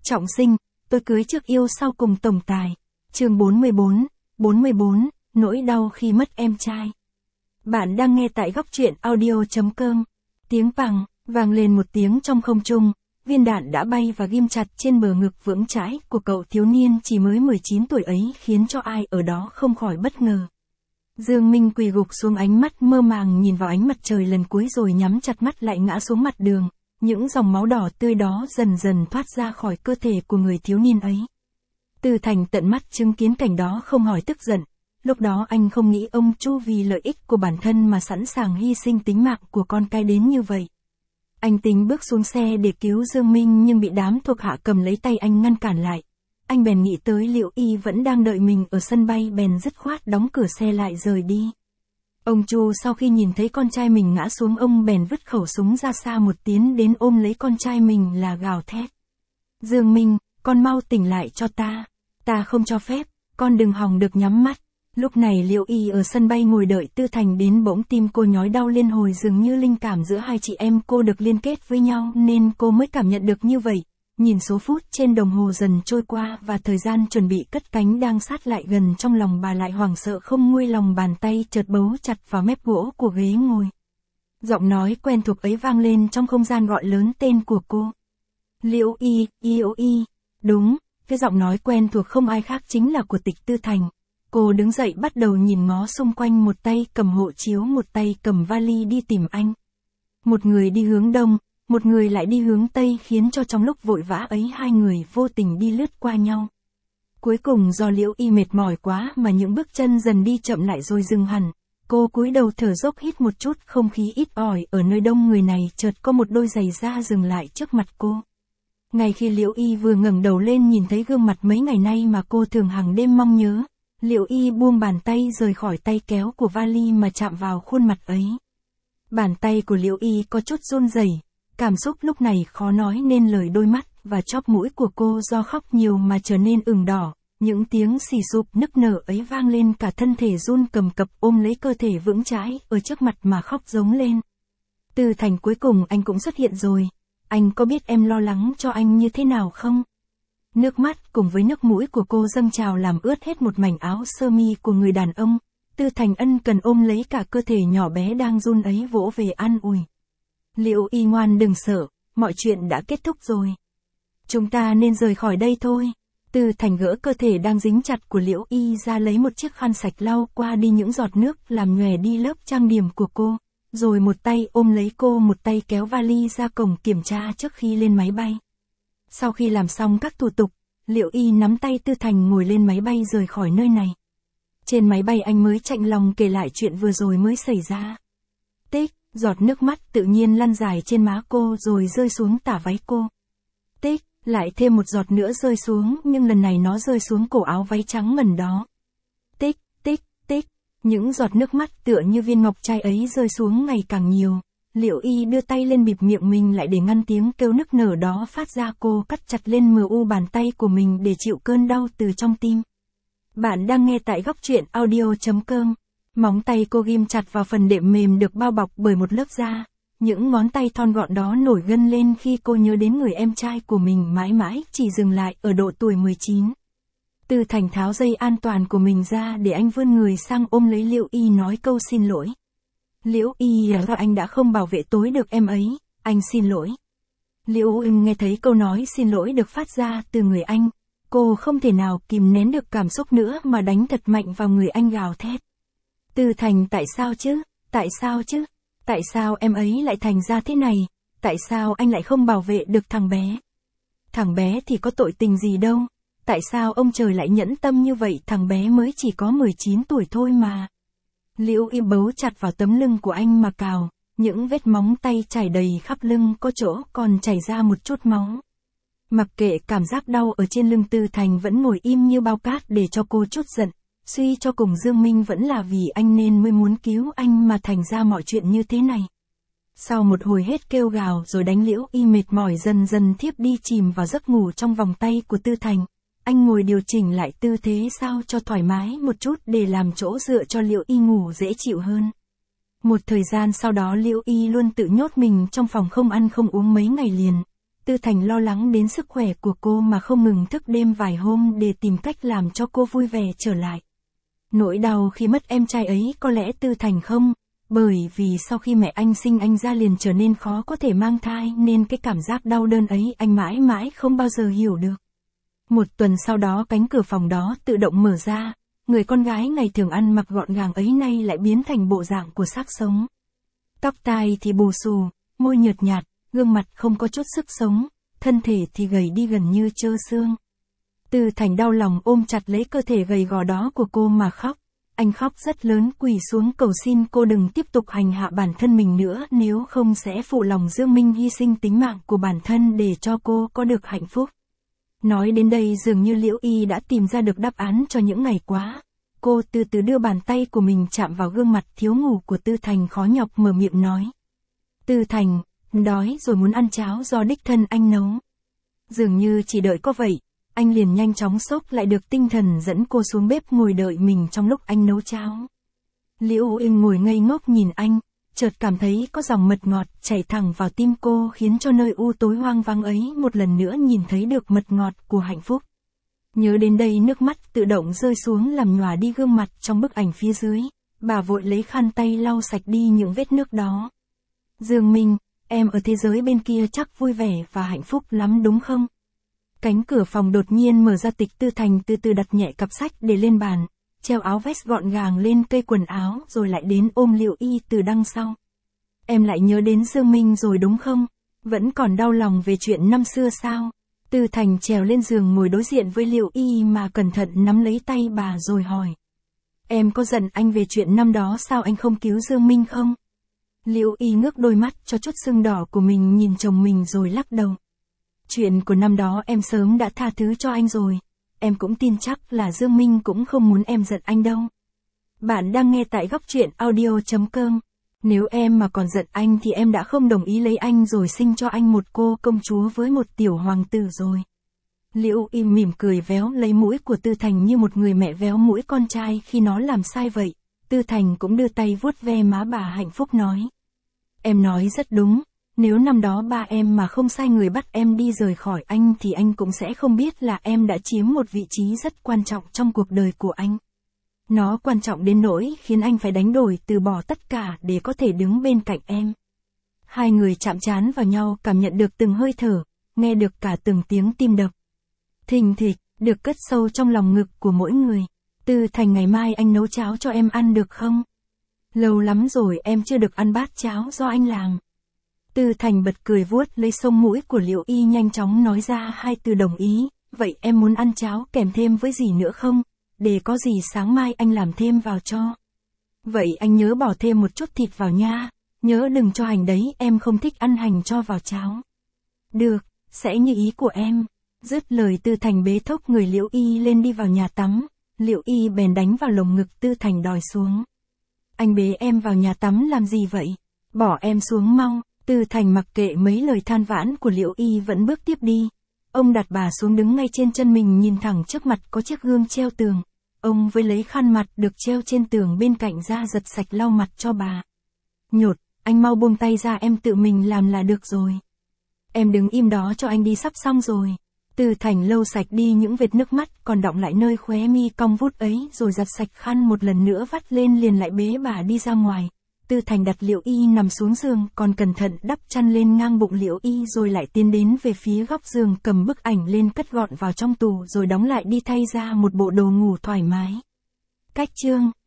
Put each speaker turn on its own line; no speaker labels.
Trọng sinh, tôi cưới trước yêu sau cùng tổng tài. Chương 44, nỗi đau khi mất em trai. Bạn đang nghe tại góc truyện audio.com. Tiếng pằng vang lên một tiếng trong không trung, viên đạn đã bay và ghim chặt trên bờ ngực vững chãi của cậu thiếu niên chỉ mới 19 tuổi ấy khiến cho ai ở đó không khỏi bất ngờ. Dương Minh quỳ gục xuống, ánh mắt mơ màng nhìn vào ánh mặt trời lần cuối rồi nhắm chặt mắt lại ngã xuống mặt đường. Những dòng máu đỏ tươi đó dần dần thoát ra khỏi cơ thể của người thiếu niên ấy. Tư Thành tận mắt chứng kiến cảnh đó không hỏi tức giận. Lúc đó anh không nghĩ ông Chu vì lợi ích của bản thân mà sẵn sàng hy sinh tính mạng của con cái đến như vậy. Anh tính bước xuống xe để cứu Dương Minh nhưng bị đám thuộc hạ cầm lấy tay anh ngăn cản lại. Anh bèn nghĩ tới Liễu Y vẫn đang đợi mình ở sân bay bèn dứt khoát đóng cửa xe lại rời đi. Ông Chu sau khi nhìn thấy con trai mình ngã xuống, ông bèn vứt khẩu súng ra xa một tiến đến ôm lấy con trai mình là gào thét. Dương Minh, con mau tỉnh lại cho ta. Ta không cho phép, con đừng hòng được nhắm mắt. Lúc này Liễu Y ở sân bay ngồi đợi Tư Thành đến, bỗng tim cô nhói đau lên, hồi dường như linh cảm giữa hai chị em cô được liên kết với nhau nên cô mới cảm nhận được như vậy. Nhìn số phút trên đồng hồ dần trôi qua và thời gian chuẩn bị cất cánh đang sát lại gần, trong lòng bà lại hoảng sợ không nguôi lòng, bàn tay chợt bấu chặt vào mép gỗ của ghế ngồi. Giọng nói quen thuộc ấy vang lên trong không gian gọi lớn tên của cô. Liễu Y, Liễu Y. Đúng, cái giọng nói quen thuộc không ai khác chính là của Tịch Tư Thành. Cô đứng dậy bắt đầu nhìn ngó xung quanh, một tay cầm hộ chiếu, một tay cầm vali đi tìm anh. Một người đi hướng đông, một người lại đi hướng tây, khiến cho trong lúc vội vã ấy hai người vô tình đi lướt qua nhau. Cuối cùng do Liễu Y mệt mỏi quá mà những bước chân dần đi chậm lại rồi dừng hẳn. Cô cúi đầu thở dốc hít một chút không khí ít ỏi ở nơi đông người này, chợt có một đôi giày da dừng lại trước mặt cô. Ngay khi Liễu Y vừa ngẩng đầu lên nhìn thấy gương mặt mấy ngày nay mà cô thường hàng đêm mong nhớ, Liễu Y buông bàn tay rời khỏi tay kéo của vali mà chạm vào khuôn mặt ấy. Bàn tay của Liễu Y có chút run rẩy, cảm xúc lúc này khó nói nên lời, đôi mắt và chóp mũi của cô do khóc nhiều mà trở nên ửng đỏ. Những tiếng xì xụp nức nở ấy vang lên, cả thân thể run cầm cập ôm lấy cơ thể vững chãi ở trước mặt mà khóc giống lên. Tư Thành, cuối cùng anh cũng xuất hiện rồi. Anh có biết em lo lắng cho anh như thế nào không? Nước mắt cùng với nước mũi của cô dâng trào làm ướt hết một mảnh áo sơ mi của người đàn ông. Tư Thành ân cần ôm lấy cả cơ thể nhỏ bé đang run ấy, vỗ về an ủi. Liễu Y ngoan, đừng sợ, mọi chuyện đã kết thúc rồi. Chúng ta nên rời khỏi đây thôi. Tư Thành gỡ cơ thể đang dính chặt của Liễu Y ra, lấy một chiếc khăn sạch lau qua đi những giọt nước làm nhòe đi lớp trang điểm của cô, rồi một tay ôm lấy cô, một tay kéo vali ra cổng kiểm tra trước khi lên máy bay. Sau khi làm xong các thủ tục, Liễu Y nắm tay Tư Thành ngồi lên máy bay rời khỏi nơi này. Trên máy bay anh mới chạnh lòng kể lại chuyện vừa rồi mới xảy ra. Tích, giọt nước mắt tự nhiên lăn dài trên má cô rồi rơi xuống tả váy cô. Tích, lại thêm một giọt nữa rơi xuống, nhưng lần này nó rơi xuống cổ áo váy trắng ngần đó. Tích, tích, tích, những giọt nước mắt tựa như viên ngọc trai ấy rơi xuống ngày càng nhiều. Liễu Y đưa tay lên bịt miệng mình lại để ngăn tiếng kêu nức nở đó phát ra, cô cắt chặt lên MU bàn tay của mình để chịu cơn đau từ trong tim. Bạn đang nghe tại góc truyện audio.com. Móng tay cô ghim chặt vào phần đệm mềm được bao bọc bởi một lớp da. Những ngón tay thon gọn đó nổi gân lên khi cô nhớ đến người em trai của mình mãi mãi chỉ dừng lại ở độ tuổi 19. Tư Thành tháo dây an toàn của mình ra để anh vươn người sang ôm lấy Liễu Y, nói câu xin lỗi. Liễu Y, anh đã không bảo vệ tối được em ấy, anh xin lỗi. Liễu Y nghe thấy câu nói xin lỗi được phát ra từ người anh, cô không thể nào kìm nén được cảm xúc nữa mà đánh thật mạnh vào người anh, gào thét. Tư Thành, tại sao chứ? Tại sao chứ? Tại sao em ấy lại thành ra thế này? Tại sao anh lại không bảo vệ được thằng bé? Thằng bé thì có tội tình gì đâu? Tại sao ông trời lại nhẫn tâm như vậy? Thằng bé mới chỉ có 19 tuổi thôi mà. Liễu Y bấu chặt vào tấm lưng của anh mà cào, những vết móng tay trải đầy khắp lưng, có chỗ còn chảy ra một chút máu. Mặc kệ cảm giác đau ở trên lưng, Tư Thành vẫn ngồi im như bao cát để cho cô chút giận. Suy cho cùng Dương Minh vẫn là vì anh nên mới muốn cứu anh mà thành ra mọi chuyện như thế này. Sau một hồi hết kêu gào rồi đánh, Liễu Y mệt mỏi dần dần thiếp đi, chìm vào giấc ngủ trong vòng tay của Tư Thành. Anh ngồi điều chỉnh lại tư thế sao cho thoải mái một chút để làm chỗ dựa cho Liễu Y ngủ dễ chịu hơn. Một thời gian sau đó Liễu Y luôn tự nhốt mình trong phòng không ăn không uống mấy ngày liền. Tư Thành lo lắng đến sức khỏe của cô mà không ngừng thức đêm vài hôm để tìm cách làm cho cô vui vẻ trở lại. Nỗi đau khi mất em trai ấy có lẽ Tư Thành không, bởi vì sau khi mẹ anh sinh anh ra liền trở nên khó có thể mang thai nên cái cảm giác đau đớn ấy anh mãi mãi không bao giờ hiểu được. Một tuần sau đó cánh cửa phòng đó tự động mở ra, người con gái ngày thường ăn mặc gọn gàng ấy nay lại biến thành bộ dạng của xác sống. Tóc tai thì bù xù, môi nhợt nhạt, gương mặt không có chút sức sống, thân thể thì gầy đi gần như trơ xương. Tư Thành đau lòng ôm chặt lấy cơ thể gầy gò đó của cô mà khóc. Anh khóc rất lớn quỳ xuống cầu xin cô đừng tiếp tục hành hạ bản thân mình nữa, nếu không sẽ phụ lòng Dương Minh hy sinh tính mạng của bản thân để cho cô có được hạnh phúc. Nói đến đây dường như Liễu Y đã tìm ra được đáp án cho những ngày qua. Cô từ từ đưa bàn tay của mình chạm vào gương mặt thiếu ngủ của Tư Thành khó nhọc mở miệng nói. Tư Thành, đói rồi muốn ăn cháo do đích thân anh nấu. Dường như chỉ đợi có vậy, anh liền nhanh chóng xốc lại được tinh thần dẫn cô xuống bếp ngồi đợi mình trong lúc anh nấu cháo. Liễu Y ngồi ngây ngốc nhìn anh, chợt cảm thấy có dòng mật ngọt chảy thẳng vào tim cô khiến cho nơi u tối hoang vắng ấy một lần nữa nhìn thấy được mật ngọt của hạnh phúc. Nhớ đến đây nước mắt tự động rơi xuống làm nhòa đi gương mặt trong bức ảnh phía dưới, bà vội lấy khăn tay lau sạch đi những vết nước đó. Dương Minh, em ở thế giới bên kia chắc vui vẻ và hạnh phúc lắm đúng không? Cánh cửa phòng đột nhiên mở ra, Tịch Tư Thành từ từ đặt nhẹ cặp sách để lên bàn, treo áo vest gọn gàng lên cây quần áo rồi lại đến ôm Liễu Y từ đằng sau. Em lại nhớ đến Dương Minh rồi đúng không? Vẫn còn đau lòng về chuyện năm xưa sao? Tư Thành trèo lên giường ngồi đối diện với Liễu Y mà cẩn thận nắm lấy tay bà rồi hỏi. Em có giận anh về chuyện năm đó sao anh không cứu Dương Minh không? Liễu Y ngước đôi mắt cho chút sưng đỏ của mình nhìn chồng mình rồi lắc đầu. Chuyện của năm đó em sớm đã tha thứ cho anh rồi. Em cũng tin chắc là Dương Minh cũng không muốn em giận anh đâu. Bạn đang nghe tại góc truyện audio.com. Nếu em mà còn giận anh thì em đã không đồng ý lấy anh rồi sinh cho anh một cô công chúa với một tiểu hoàng tử rồi. Liễu Y mỉm cười véo lấy mũi của Tư Thành như một người mẹ véo mũi con trai khi nó làm sai vậy. Tư Thành cũng đưa tay vuốt ve má bà hạnh phúc nói. Em nói rất đúng. Nếu năm đó ba em mà không sai người bắt em đi rời khỏi anh thì anh cũng sẽ không biết là em đã chiếm một vị trí rất quan trọng trong cuộc đời của anh. Nó quan trọng đến nỗi khiến anh phải đánh đổi từ bỏ tất cả để có thể đứng bên cạnh em. Hai người chạm trán vào nhau cảm nhận được từng hơi thở, nghe được cả từng tiếng tim đập. Thình thịch, được cất sâu trong lòng ngực của mỗi người. Tư Thành, ngày mai anh nấu cháo cho em ăn được không? Lâu lắm rồi em chưa được ăn bát cháo do anh làm. Tư Thành bật cười vuốt lấy sống mũi của Liễu Y nhanh chóng nói ra hai từ đồng ý. Vậy em muốn ăn cháo kèm thêm với gì nữa không? Để có gì sáng mai anh làm thêm vào cho. Vậy anh nhớ bỏ thêm một chút thịt vào nha. Nhớ đừng cho hành đấy, em không thích ăn hành cho vào cháo. Được, sẽ như ý của em. Dứt lời Tư Thành bế thốc người Liễu Y lên đi vào nhà tắm. Liễu Y bèn đánh vào lồng ngực Tư Thành đòi xuống. Anh bế em vào nhà tắm làm gì vậy? Bỏ em xuống mau. Tư Thành mặc kệ mấy lời than vãn của Liễu Y vẫn bước tiếp đi. Ông đặt bà xuống đứng ngay trên chân mình nhìn thẳng trước mặt có chiếc gương treo tường. Ông với lấy khăn mặt được treo trên tường bên cạnh ra giật sạch lau mặt cho bà. Nhột, anh mau buông tay ra, em tự mình làm là được rồi. Em đứng im đó cho anh đi, sắp xong rồi. Tư Thành lau sạch đi những vệt nước mắt còn đọng lại nơi khóe mi cong vút ấy rồi giặt sạch khăn một lần nữa vắt lên liền lại bế bà đi ra ngoài. Tư Thành đặt Liễu Y nằm xuống giường còn cẩn thận đắp chăn lên ngang bụng Liễu Y rồi lại tiến đến về phía góc giường cầm bức ảnh lên cất gọn vào trong tủ rồi đóng lại đi thay ra một bộ đồ ngủ thoải mái. Cách chương